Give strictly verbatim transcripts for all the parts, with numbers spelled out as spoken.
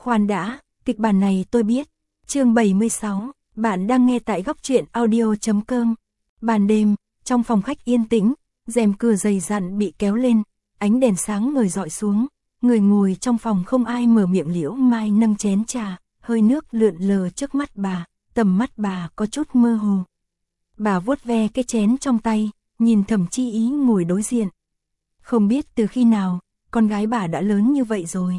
Khoan đã, kịch bản này tôi biết. Chương bảy mươi sáu, bạn đang nghe tại góc truyện audio chấm com. Ban đêm, trong phòng khách yên tĩnh, rèm cửa dày dặn bị kéo lên, ánh đèn sáng ngời rọi xuống, người ngồi trong phòng không ai mở miệng. Liễu Mai nâng chén trà, hơi nước lượn lờ trước mắt bà, tầm mắt bà có chút mơ hồ. Bà vuốt ve cái chén trong tay, nhìn Thẩm Chi Ý ngồi đối diện. Không biết từ khi nào, con gái bà đã lớn như vậy rồi.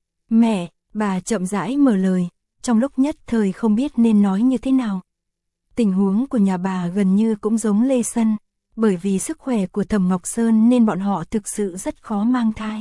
Mẹ, bà chậm rãi mở lời, trong lúc nhất thời không biết nên nói như thế nào. Tình huống của nhà bà gần như cũng giống Lê Sân, bởi vì sức khỏe của Thẩm Ngọc Sơn nên bọn họ thực sự rất khó mang thai.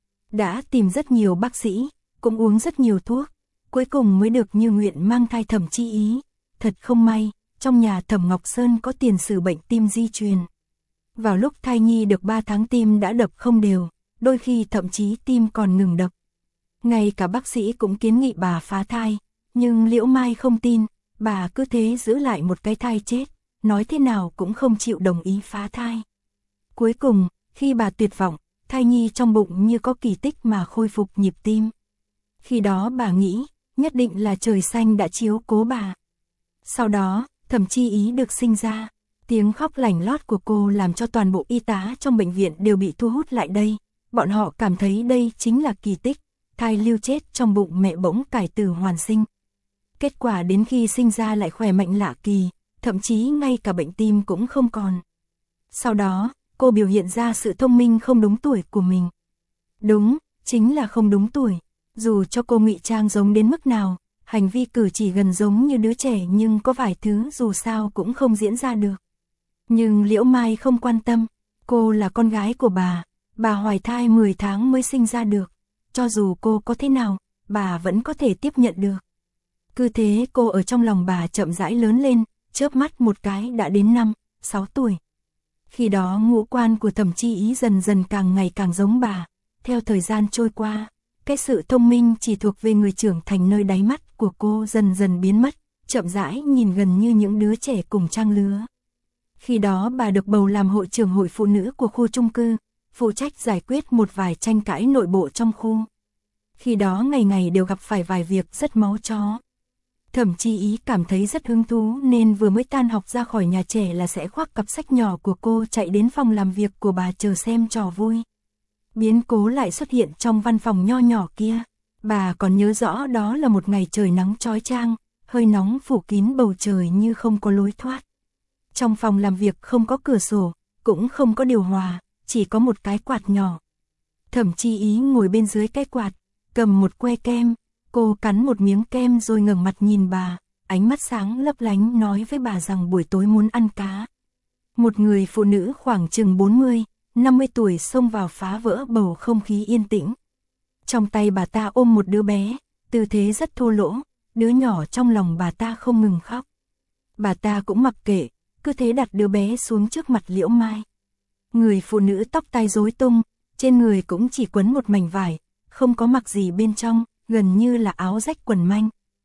Đã tìm rất nhiều bác sĩ, cũng uống rất nhiều thuốc, cuối cùng mới được như nguyện mang thai Thẩm Chi Ý. Thật không may, trong nhà Thẩm Ngọc Sơn có tiền sử bệnh tim di truyền. Vào lúc thai nhi được ba tháng tim đã đập không đều, đôi khi thậm chí tim còn ngừng đập. Ngay cả bác sĩ cũng kiến nghị bà phá thai, nhưng Liễu Mai không tin, bà cứ thế giữ lại một cái thai chết, nói thế nào cũng không chịu đồng ý phá thai. Cuối cùng, khi bà tuyệt vọng, thai nhi trong bụng như có kỳ tích mà khôi phục nhịp tim. Khi đó bà nghĩ, nhất định là trời xanh đã chiếu cố bà. Sau đó, Thẩm Chi Ý được sinh ra, tiếng khóc lảnh lót của cô làm cho toàn bộ y tá trong bệnh viện đều bị thu hút lại đây. Bọn họ cảm thấy đây chính là kỳ tích, thai lưu chết trong bụng mẹ bỗng cải tử hoàn sinh. Kết quả đến khi sinh ra lại khỏe mạnh lạ kỳ, thậm chí ngay cả bệnh tim cũng không còn. Sau đó, cô biểu hiện ra sự thông minh không đúng tuổi của mình. Đúng, chính là không đúng tuổi. Dù cho cô ngụy trang giống đến mức nào, hành vi cử chỉ gần giống như đứa trẻ nhưng có vài thứ dù sao cũng không diễn ra được. Nhưng Liễu Mai không quan tâm, cô là con gái của bà, bà hoài thai mười tháng mới sinh ra được. Cho dù cô có thế nào, bà vẫn có thể tiếp nhận được. Cứ thế cô ở trong lòng bà chậm rãi lớn lên, chớp mắt một cái đã đến năm, sáu tuổi. Khi đó ngũ quan của Thẩm Chi Ý dần dần càng ngày càng giống bà. Theo thời gian trôi qua, cái sự thông minh chỉ thuộc về người trưởng thành nơi đáy mắt của cô dần dần biến mất, chậm rãi nhìn gần như những đứa trẻ cùng trang lứa. Khi đó bà được bầu làm hội trưởng hội phụ nữ của khu chung cư, phụ trách giải quyết một vài tranh cãi nội bộ trong khu. Khi đó ngày ngày đều gặp phải vài việc rất máu chó. Thẩm Chi Ý cảm thấy rất hứng thú nên vừa mới tan học ra khỏi nhà trẻ là sẽ khoác cặp sách nhỏ của cô chạy đến phòng làm việc của bà chờ xem trò vui. Biến cố lại xuất hiện trong văn phòng nho nhỏ kia. Bà còn nhớ rõ đó là một ngày trời nắng chói chang, hơi nóng phủ kín bầu trời như không có lối thoát. Trong phòng làm việc không có cửa sổ, cũng không có điều hòa, chỉ có một cái quạt nhỏ. Thẩm Chi Ý ngồi bên dưới cái quạt, cầm một que kem, cô cắn một miếng kem rồi ngẩng mặt nhìn bà, ánh mắt sáng lấp lánh nói với bà rằng buổi tối muốn ăn cá. Một người phụ nữ khoảng chừng bốn mươi, năm mươi tuổi xông vào phá vỡ bầu không khí yên tĩnh. Trong tay bà ta ôm một đứa bé, tư thế rất thô lỗ, đứa nhỏ trong lòng bà ta không ngừng khóc. Bà ta cũng mặc kệ, cứ thế đặt đứa bé xuống trước mặt Liễu Mai. Người phụ nữ tóc tai rối tung, trên người cũng chỉ quấn một mảnh vải, không có mặc gì bên trong, gần như là áo rách quần manh.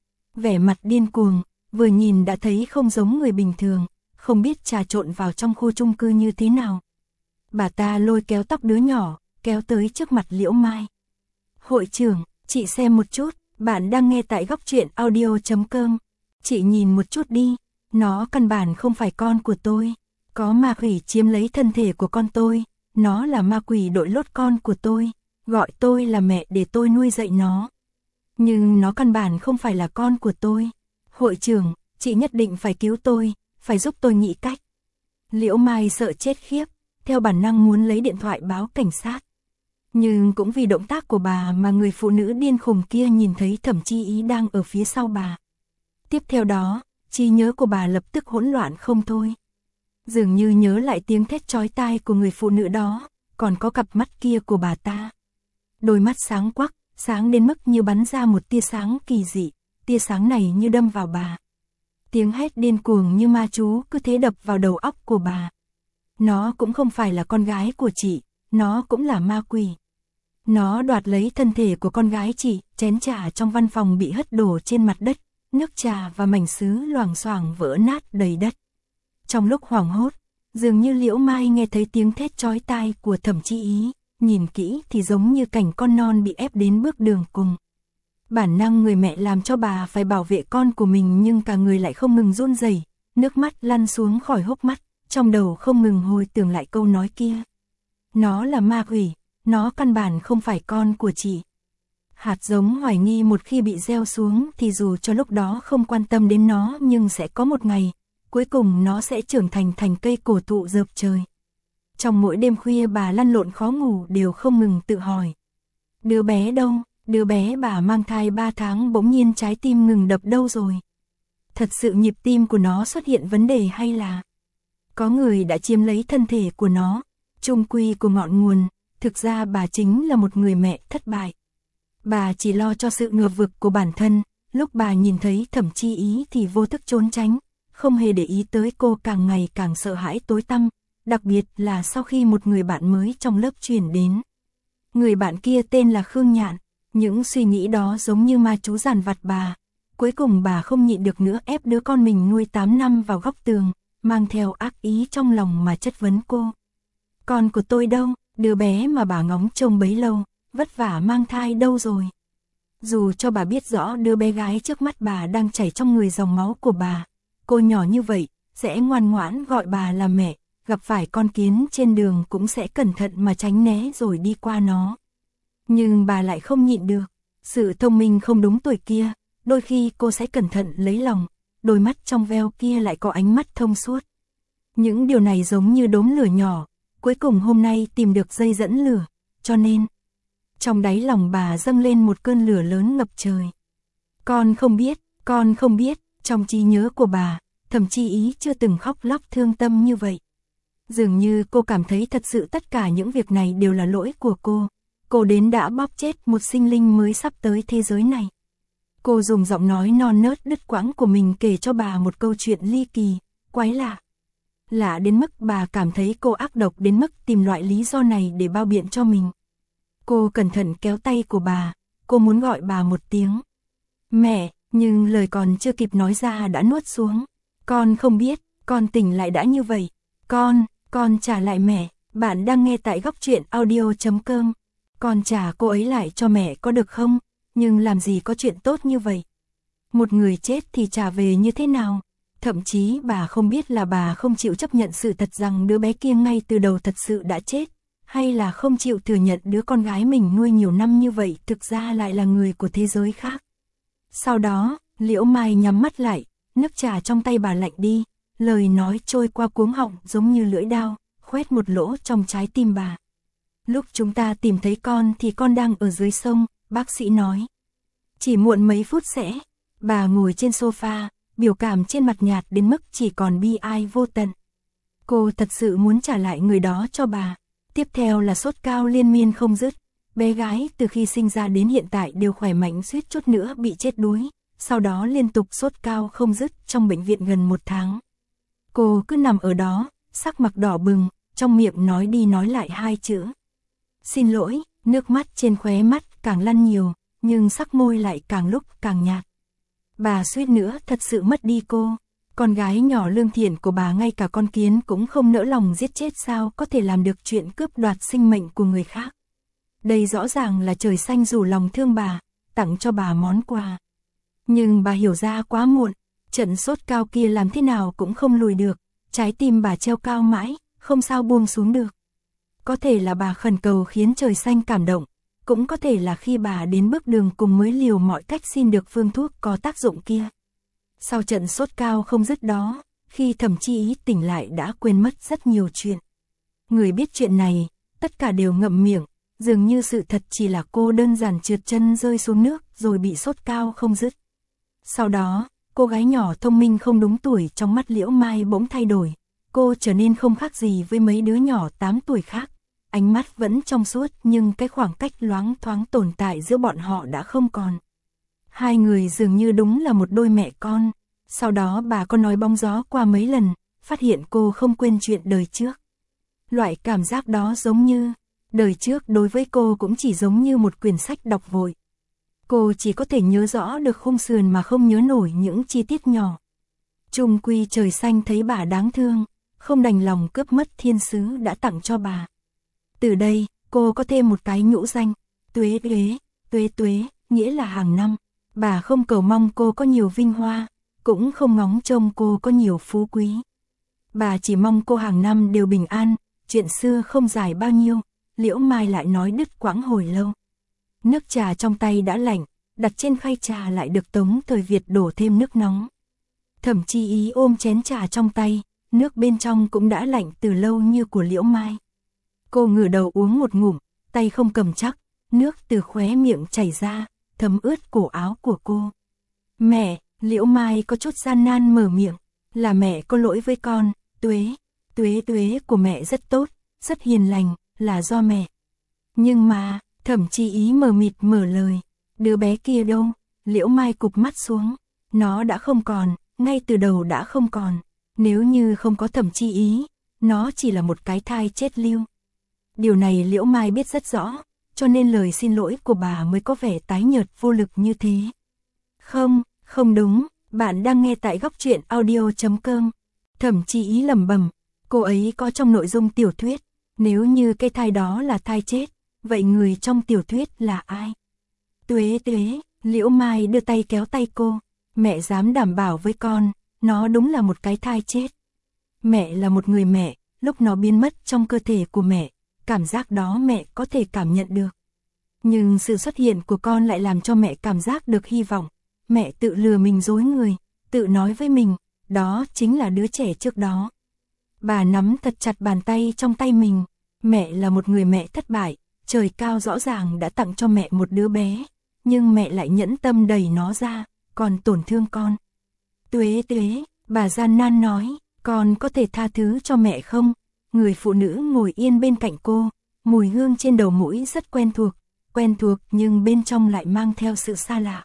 Vẻ mặt điên cuồng, vừa nhìn đã thấy không giống người bình thường, không biết trà trộn vào trong khu chung cư như thế nào. Bà ta lôi kéo tóc đứa nhỏ, kéo tới trước mặt Liễu Mai. Hội trưởng, chị xem một chút, bạn đang nghe tại góc truyện audio chấm com. Chị nhìn một chút đi, nó căn bản không phải con của tôi. Có ma quỷ chiếm lấy thân thể của con tôi, nó là ma quỷ đội lốt con của tôi, gọi tôi là mẹ để tôi nuôi dạy nó. Nhưng nó căn bản không phải là con của tôi. Hội trưởng, chị nhất định phải cứu tôi, phải giúp tôi nghĩ cách. Liễu Mai sợ chết khiếp, theo bản năng muốn lấy điện thoại báo cảnh sát. Nhưng cũng vì động tác của bà mà người phụ nữ điên khùng kia nhìn thấy Thẩm Chi Ý đang ở phía sau bà. Tiếp theo đó, trí nhớ của bà lập tức hỗn loạn không thôi. Dường như nhớ lại tiếng thét chói tai của người phụ nữ đó, còn có cặp mắt kia của bà ta. Đôi mắt sáng quắc, sáng đến mức như bắn ra một tia sáng kỳ dị, tia sáng này như đâm vào bà. Tiếng hét điên cuồng như ma chú cứ thế đập vào đầu óc của bà. Nó cũng không phải là con gái của chị, nó cũng là ma quỷ. Nó đoạt lấy thân thể của con gái chị, chén trà trong văn phòng bị hất đổ trên mặt đất, nước trà và mảnh sứ loảng xoảng vỡ nát đầy đất. Trong lúc hoảng hốt, dường như Liễu Mai nghe thấy tiếng thét chói tai của Thẩm Chi Ý, nhìn kỹ thì giống như cảnh con non bị ép đến bước đường cùng. Bản năng người mẹ làm cho bà phải bảo vệ con của mình nhưng cả người lại không ngừng run rẩy, nước mắt lăn xuống khỏi hốc mắt, trong đầu không ngừng hồi tưởng lại câu nói kia. Nó là ma quỷ, nó căn bản không phải con của chị. Hạt giống hoài nghi một khi bị gieo xuống thì dù cho lúc đó không quan tâm đến nó nhưng sẽ có một ngày, cuối cùng nó sẽ trưởng thành thành cây cổ thụ rợp trời. Trong mỗi đêm khuya bà lăn lộn khó ngủ đều không ngừng tự hỏi. Đứa bé đâu, đứa bé bà mang thai ba tháng bỗng nhiên trái tim ngừng đập đâu rồi. Thật sự nhịp tim của nó xuất hiện vấn đề hay là có người đã chiếm lấy thân thể của nó, chung quy của ngọn nguồn, thực ra bà chính là một người mẹ thất bại. Bà chỉ lo cho sự ngờ vực của bản thân, lúc bà nhìn thấy Thẩm Chi Ý thì vô thức trốn tránh, không hề để ý tới cô càng ngày càng sợ hãi tối tăm, đặc biệt là sau khi một người bạn mới trong lớp chuyển đến. Người bạn kia tên là Khương Nhạn, những suy nghĩ đó giống như ma chú dằn vặt bà. Cuối cùng bà không nhịn được nữa ép đứa con mình nuôi tám năm vào góc tường, mang theo ác ý trong lòng mà chất vấn cô. Con của tôi đâu, đứa bé mà bà ngóng trông bấy lâu, vất vả mang thai đâu rồi. Dù cho bà biết rõ đứa bé gái trước mắt bà đang chảy trong người dòng máu của bà, cô nhỏ như vậy, sẽ ngoan ngoãn gọi bà là mẹ, gặp phải con kiến trên đường cũng sẽ cẩn thận mà tránh né rồi đi qua nó. Nhưng bà lại không nhịn được, sự thông minh không đúng tuổi kia, đôi khi cô sẽ cẩn thận lấy lòng, đôi mắt trong veo kia lại có ánh mắt thông suốt. Những điều này giống như đốm lửa nhỏ, cuối cùng hôm nay tìm được dây dẫn lửa, cho nên trong đáy lòng bà dâng lên một cơn lửa lớn ngập trời. Con không biết, con không biết, trong trí nhớ của bà, Thẩm Chi Ý chưa từng khóc lóc thương tâm như vậy. Dường như cô cảm thấy thật sự tất cả những việc này đều là lỗi của cô. Cô đến đã bóp chết một sinh linh mới sắp tới thế giới này. Cô dùng giọng nói non nớt đứt quãng của mình kể cho bà một câu chuyện ly kỳ, quái lạ. Lạ đến mức bà cảm thấy cô ác độc đến mức tìm loại lý do này để bao biện cho mình. Cô cẩn thận kéo tay của bà, cô muốn gọi bà một tiếng mẹ, nhưng lời còn chưa kịp nói ra đã nuốt xuống. Con không biết, con tỉnh lại đã như vậy. Con, con trả lại mẹ. Bạn đang nghe tại góc truyện audio chấm com. Con trả cô ấy lại cho mẹ có được không? Nhưng làm gì có chuyện tốt như vậy? Một người chết thì trả về như thế nào? Thậm chí bà không biết là bà không chịu chấp nhận sự thật rằng đứa bé kia ngay từ đầu thật sự đã chết, hay là không chịu thừa nhận đứa con gái mình nuôi nhiều năm như vậy thực ra lại là người của thế giới khác. Sau đó, Liễu Mai nhắm mắt lại, nước trà trong tay bà lạnh đi, lời nói trôi qua cuống họng giống như lưỡi dao, khoét một lỗ trong trái tim bà. Lúc chúng ta tìm thấy con thì con đang ở dưới sông, bác sĩ nói. Chỉ muộn mấy phút sẽ. Bà ngồi trên sofa, biểu cảm trên mặt nhạt đến mức chỉ còn bi ai vô tận. Cô thật sự muốn trả lại người đó cho bà. Tiếp theo là sốt cao liên miên không dứt. Bé gái từ khi sinh ra đến hiện tại đều khỏe mạnh suýt chút nữa bị chết đuối. Sau đó liên tục sốt cao không dứt trong bệnh viện gần một tháng. Cô cứ nằm ở đó, sắc mặt đỏ bừng, trong miệng nói đi nói lại hai chữ. Xin lỗi, nước mắt trên khóe mắt càng lăn nhiều, nhưng sắc môi lại càng lúc càng nhạt. Bà suýt nữa thật sự mất đi cô. Con gái nhỏ lương thiện của bà ngay cả con kiến cũng không nỡ lòng giết chết sao có thể làm được chuyện cướp đoạt sinh mệnh của người khác. Đây rõ ràng là trời xanh rủ lòng thương bà, tặng cho bà món quà. Nhưng bà hiểu ra quá muộn, trận sốt cao kia làm thế nào cũng không lùi được, trái tim bà treo cao mãi, không sao buông xuống được. Có thể là bà khẩn cầu khiến trời xanh cảm động, cũng có thể là khi bà đến bước đường cùng mới liều mọi cách xin được phương thuốc có tác dụng kia. Sau trận sốt cao không dứt đó, khi Thẩm Chi Ý tỉnh lại đã quên mất rất nhiều chuyện. Người biết chuyện này, tất cả đều ngậm miệng, dường như sự thật chỉ là cô đơn giản trượt chân rơi xuống nước rồi bị sốt cao không dứt. Sau đó, cô gái nhỏ thông minh không đúng tuổi trong mắt Liễu Mai bỗng thay đổi, cô trở nên không khác gì với mấy đứa nhỏ tám tuổi khác. Ánh mắt vẫn trong suốt nhưng cái khoảng cách loáng thoáng tồn tại giữa bọn họ đã không còn. Hai người dường như đúng là một đôi mẹ con. Sau đó bà có nói bóng gió qua mấy lần, phát hiện cô không quên chuyện đời trước. Loại cảm giác đó giống như, đời trước đối với cô cũng chỉ giống như một quyển sách đọc vội. Cô chỉ có thể nhớ rõ được khung sườn mà không nhớ nổi những chi tiết nhỏ. Chung quy trời xanh thấy bà đáng thương, không đành lòng cướp mất thiên sứ đã tặng cho bà. Từ đây, cô có thêm một cái nhũ danh, Tuế Tuế, Tuế Tuế, nghĩa là hàng năm. Bà không cầu mong cô có nhiều vinh hoa, cũng không ngóng trông cô có nhiều phú quý. Bà chỉ mong cô hàng năm đều bình an, chuyện xưa không dài bao nhiêu, Liễu Mai lại nói đứt quãng hồi lâu. Nước trà trong tay đã lạnh, đặt trên khay trà lại được Tống Thời Việt đổ thêm nước nóng. Thẩm Chi Ý ôm chén trà trong tay, nước bên trong cũng đã lạnh từ lâu như của Liễu Mai. Cô ngửa đầu uống một ngụm, tay không cầm chắc, nước từ khóe miệng chảy ra, thấm ướt cổ áo của cô. Mẹ, Liễu Mai có chút gian nan mở miệng, là mẹ có lỗi với con, Tuế, Tuế Tuế của mẹ rất tốt, rất hiền lành, là do mẹ. Nhưng mà, Thẩm Chi Ý mờ mịt mở lời, đứa bé kia đâu? Liễu Mai cụp mắt xuống, nó đã không còn, ngay từ đầu đã không còn. Nếu như không có Thẩm Chi Ý, nó chỉ là một cái thai chết lưu. Điều này Liễu Mai biết rất rõ, cho nên lời xin lỗi của bà mới có vẻ tái nhợt vô lực như thế. Không, không đúng, bạn đang nghe tại góc truyện audio chấm com. Thẩm Chi Ý lẩm bẩm, cô ấy có trong nội dung tiểu thuyết, nếu như cái thai đó là thai chết, vậy người trong tiểu thuyết là ai? Tuế Tuế, Liễu Mai đưa tay kéo tay cô, mẹ dám đảm bảo với con, nó đúng là một cái thai chết. Mẹ là một người mẹ, lúc nó biến mất trong cơ thể của mẹ, cảm giác đó mẹ có thể cảm nhận được. Nhưng sự xuất hiện của con lại làm cho mẹ cảm giác được hy vọng. Mẹ tự lừa mình dối người, tự nói với mình, đó chính là đứa trẻ trước đó. Bà nắm thật chặt bàn tay trong tay mình, mẹ là một người mẹ thất bại, trời cao rõ ràng đã tặng cho mẹ một đứa bé, nhưng mẹ lại nhẫn tâm đẩy nó ra, còn tổn thương con. Tuế Tuế, bà gian nan nói, con có thể tha thứ cho mẹ không? Người phụ nữ ngồi yên bên cạnh cô, mùi hương trên đầu mũi rất quen thuộc, quen thuộc nhưng bên trong lại mang theo sự xa lạ.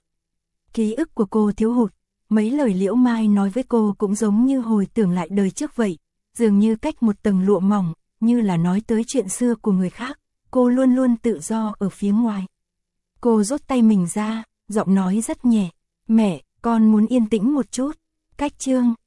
Ký ức của cô thiếu hụt, mấy lời Liễu Mai nói với cô cũng giống như hồi tưởng lại đời trước vậy, dường như cách một tầng lụa mỏng, như là nói tới chuyện xưa của người khác, cô luôn luôn tự do ở phía ngoài. Cô rút tay mình ra, giọng nói rất nhẹ, mẹ, con muốn yên tĩnh một chút. Cách chương